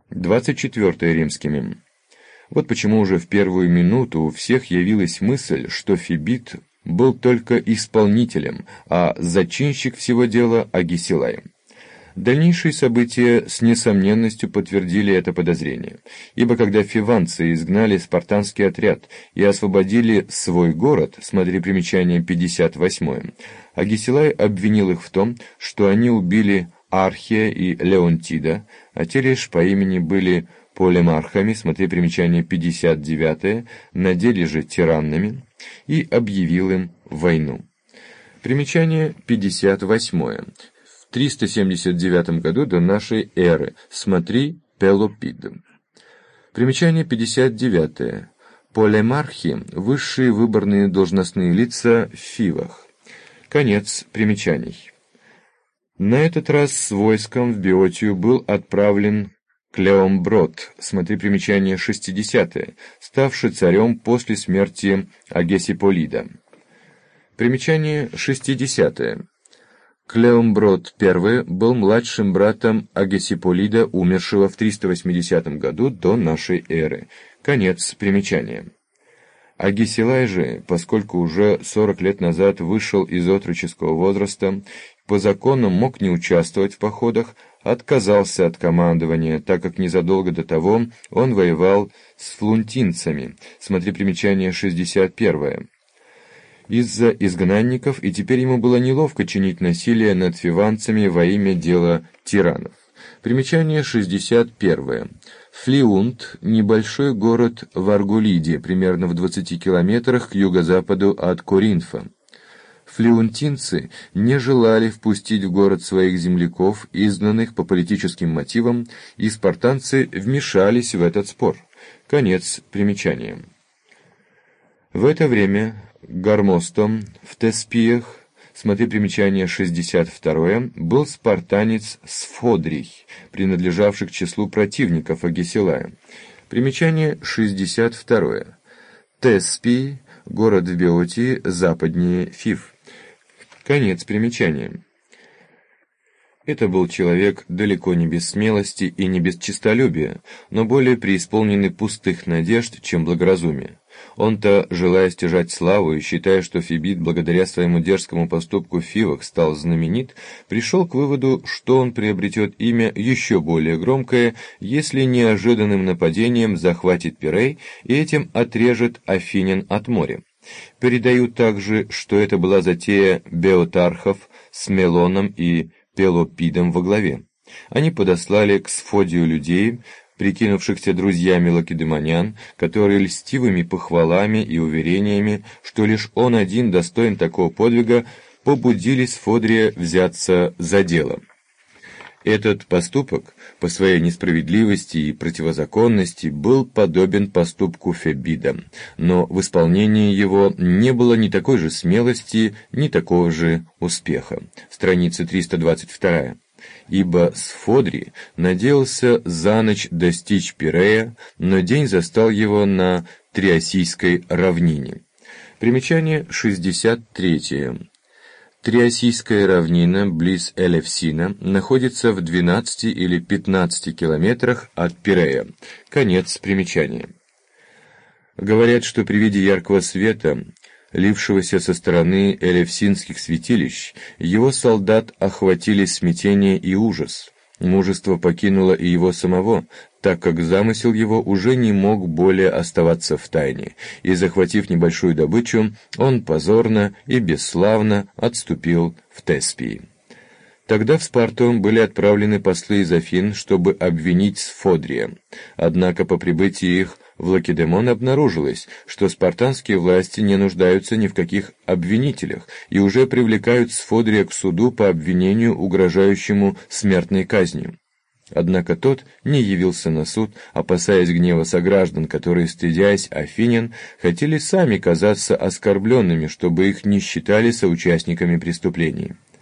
24 римскими. Вот почему уже в первую минуту у всех явилась мысль, что Фибит был только исполнителем, а зачинщик всего дела Агесилай. Дальнейшие события с несомненностью подтвердили это подозрение, ибо когда фиванцы изгнали спартанский отряд и освободили свой город, смотри примечание 58, Агесилай обвинил их в том, что они убили Архия и Леонтида, а те лишь по имени были полемархами, смотри примечание 59, на деле же тираннами, и объявил им войну. Примечание 58. В 379 году до нашей эры, смотри Пелопид. Примечание 59. Полемархи – высшие выборные должностные лица в Фивах. Конец примечаний. На этот раз с войском в Беотию был отправлен Клеомброд, смотри примечание 60, ставший царем после смерти Агесиполида. Примечание 60. Клеомброд I был младшим братом Агесиполида, умершего в 380 году до нашей эры. Конец примечания. Агесилай же, поскольку уже 40 лет назад вышел из отроческого возраста, по закону мог не участвовать в походах, отказался от командования, так как незадолго до того он воевал с флунтинцами, смотри примечание 61, из-за изгнанников, и теперь ему было неловко чинить насилие над фиванцами во имя дела тиранов. Примечание 61. Флиунт – небольшой город в Аргулиде, примерно в 20 километрах к юго-западу от Коринфа. Флиунтинцы не желали впустить в город своих земляков, изгнанных по политическим мотивам, и спартанцы вмешались в этот спор. Конец примечания. В это время Гармостом в Теспиях, смотри примечание 62, был спартанец Сфодрий, принадлежавший к числу противников Агесилая. Примечание 62. Теспий – город в Беотии, западнее Фив. Конец примечания. Это был человек далеко не без смелости и не без честолюбия, но более преисполненный пустых надежд, чем благоразумия. Он-то, желая стяжать славу и считая, что Фибит благодаря своему дерзкому поступку в Фивах стал знаменит, пришел к выводу, что он приобретет имя еще более громкое, если неожиданным нападением захватит Пирей и этим отрежет афинян от моря. Передают также, что это была затея беотархов с Мелоном и Пелопидом во главе. Они подослали к Сфодию людей, прикинувшихся друзьями лакедемонян, которые льстивыми похвалами и уверениями, что лишь он один достоин такого подвига, побудили Сфодрия взяться за дело. Этот поступок, по своей несправедливости и противозаконности, был подобен поступку Фебида, но в исполнении его не было ни такой же смелости, ни такого же успеха. Страница 322. Ибо Сфодрий надеялся за ночь достичь Пирея, но день застал его на Триасийской равнине. Примечание 63. Триасийская равнина, близ Элевсина, находится в 12 или 15 километрах от Пирея. Конец примечания. Говорят, что при виде яркого света, лившегося со стороны элевсинских святилищ, его солдат охватили смятение и ужас. Мужество покинуло и его самого, так как замысел его уже не мог более оставаться в тайне, и, захватив небольшую добычу, он позорно и бесславно отступил в Теспии. Тогда в Спарту были отправлены послы из Афин, чтобы обвинить Сфодрия. Однако по прибытии их в Лакедемон обнаружилось, что спартанские власти не нуждаются ни в каких обвинителях и уже привлекают Сфодрия к суду по обвинению, угрожающему смертной казнью. Однако тот не явился на суд, опасаясь гнева сограждан, которые, стыдясь афинян, хотели сами казаться оскорбленными, чтобы их не считали соучастниками преступлений.